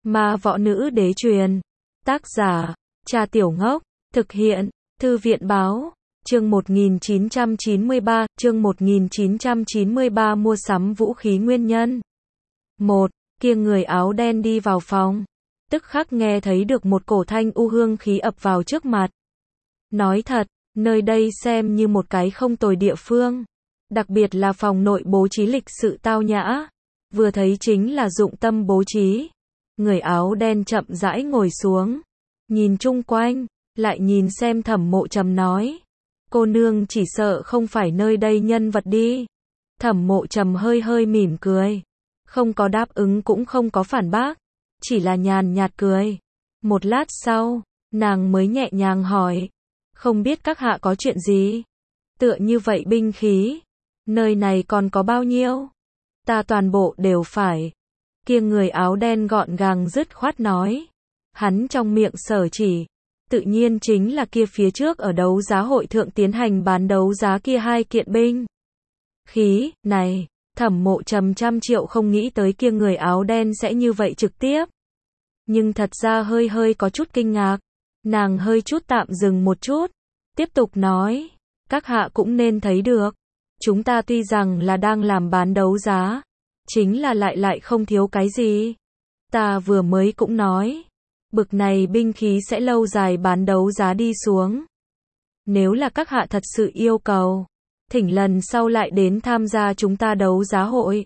Ma võ nữ đế truyền. Tác giả, Trà Tiểu Ngốc. Thực hiện, Thư viện báo. Chương 1993, mua sắm vũ khí nguyên nhân. 1. Kia người áo đen đi vào phòng. Tức khắc nghe thấy được một cổ thanh u hương khí ập vào trước mặt. Nói thật, nơi đây xem như một cái không tồi địa phương. Đặc biệt là phòng nội bố trí lịch sự tao nhã. Vừa thấy chính là dụng tâm bố trí. Người áo đen chậm rãi ngồi xuống. Nhìn chung quanh, lại nhìn xem Thẩm Mộ Trầm nói. Cô nương chỉ sợ không phải nơi đây nhân vật đi. Thẩm Mộ Trầm hơi hơi mỉm cười. Không có đáp ứng cũng không có phản bác. Chỉ là nhàn nhạt cười. Một lát sau, nàng mới nhẹ nhàng hỏi. Không biết các hạ có chuyện gì? Tựa như vậy binh khí. Nơi này còn có bao nhiêu? Ta toàn bộ đều phải. Kia người áo đen gọn gàng dứt khoát nói. Hắn trong miệng sở chỉ. Tự nhiên chính là kia phía trước ở đấu giá hội thượng tiến hành bán đấu giá kia 2 kiện binh khí, này, Thẩm Mộ Trầm trăm triệu không nghĩ tới kia người áo đen sẽ như vậy trực tiếp. Nhưng thật ra hơi hơi có chút kinh ngạc. Nàng hơi chút tạm dừng một chút. Tiếp tục nói. Các hạ cũng nên thấy được. Chúng ta tuy rằng là đang làm bán đấu giá. Chính là lại không thiếu cái gì. Ta vừa mới cũng nói. Bực này binh khí sẽ lâu dài bán đấu giá đi xuống. Nếu là các hạ thật sự yêu cầu. Thỉnh lần sau lại đến tham gia chúng ta đấu giá hội.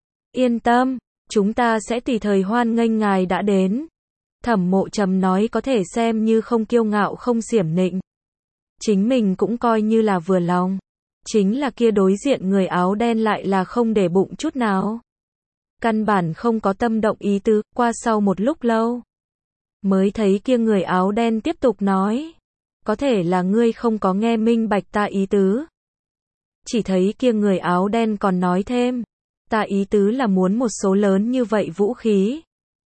Yên tâm, chúng ta sẽ tùy thời hoan nghênh ngài đã đến. Thẩm Mộ Trầm nói có thể xem như không kiêu ngạo không xiểm nịnh. Chính mình cũng coi như là vừa lòng. Chính là kia đối diện người áo đen lại là không để bụng chút nào. Căn bản không có tâm động ý tứ, qua sau một lúc lâu. Mới thấy kia người áo đen tiếp tục nói. Có thể là ngươi không có nghe minh bạch ta ý tứ. Chỉ thấy kia người áo đen còn nói thêm. Ta ý tứ là muốn một số lớn như vậy vũ khí.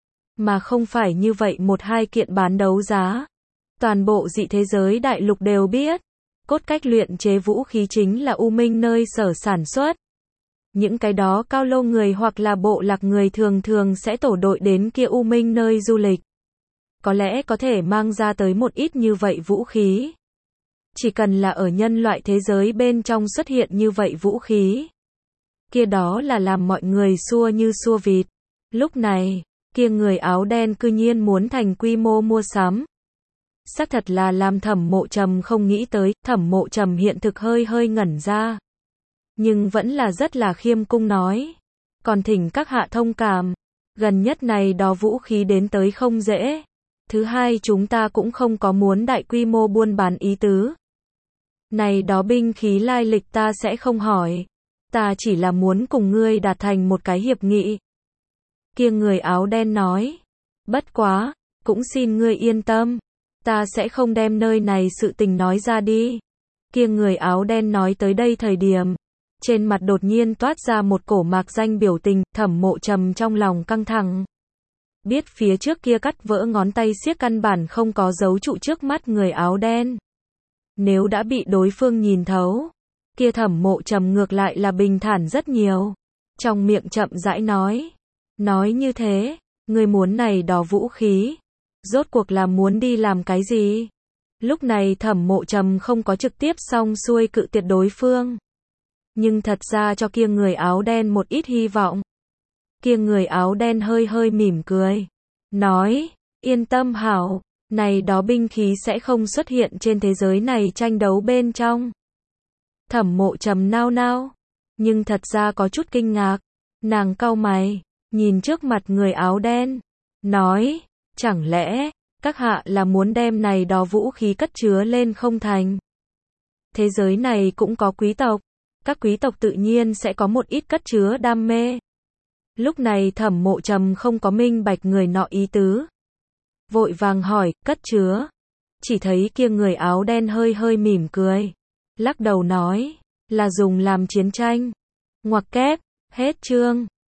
Mà không phải như vậy 1-2 kiện bán đấu giá. Toàn bộ dị thế giới đại lục đều biết. Cốt cách luyện chế vũ khí chính là U Minh nơi sở sản xuất. Những cái đó cao lô người hoặc là bộ lạc người thường thường sẽ tổ đội đến kia U Minh nơi du lịch. Có lẽ có thể mang ra tới một ít như vậy vũ khí. Chỉ cần là ở nhân loại thế giới bên trong xuất hiện như vậy vũ khí. Kia đó là làm mọi người xua như xua vịt. Lúc này, kia người áo đen cư nhiên muốn thành quy mô mua sắm. Xác thật là làm Thẩm Mộ Trầm không nghĩ tới. Thẩm Mộ Trầm hiện thực hơi hơi ngẩn ra. Nhưng vẫn là rất là khiêm cung nói. Còn thỉnh các hạ thông cảm. Gần nhất này đó vũ khí đến tới không dễ. Thứ hai chúng ta cũng không có muốn đại quy mô buôn bán ý tứ. Này đó binh khí lai lịch ta sẽ không hỏi. Ta chỉ là muốn cùng ngươi đạt thành một cái hiệp nghị. Kia người áo đen nói. Bất quá, cũng xin ngươi yên tâm. Ta sẽ không đem nơi này sự tình nói ra đi. Kia người áo đen nói tới đây thời điểm. Trên mặt đột nhiên toát ra một cổ mạc danh biểu tình. Thẩm Mộ Trầm trong lòng căng thẳng. Biết phía trước kia cắt vỡ ngón tay xiếc căn bản không có dấu trụ trước mắt người áo đen. Nếu đã bị đối phương nhìn thấu, kia Thẩm Mộ Trầm ngược lại là bình thản rất nhiều. Trong miệng chậm rãi nói. Nói như thế, người muốn này đó vũ khí. Rốt cuộc là muốn đi làm cái gì? Lúc này Thẩm Mộ Trầm không có trực tiếp xong xuôi cự tuyệt đối phương. Nhưng thật ra cho kia người áo đen một ít hy vọng. Kia người áo đen hơi hơi mỉm cười. Nói, yên tâm hảo, này đó binh khí sẽ không xuất hiện trên thế giới này tranh đấu bên trong. Thẩm Mộ Trầm nao nao, nhưng thật ra có chút kinh ngạc. Nàng cau mày, nhìn trước mặt người áo đen. Nói, chẳng lẽ, các hạ là muốn đem này đó vũ khí cất chứa lên không thành? Thế giới này cũng có quý tộc. Các quý tộc tự nhiên sẽ có một ít cất chứa đam mê. Lúc này Thẩm Mộ Trầm không có minh bạch người nọ ý tứ. Vội vàng hỏi, cất chứa. Chỉ thấy kia người áo đen hơi hơi mỉm cười. Lắc đầu nói, là dùng làm chiến tranh. Ngoặc kép, hết chương.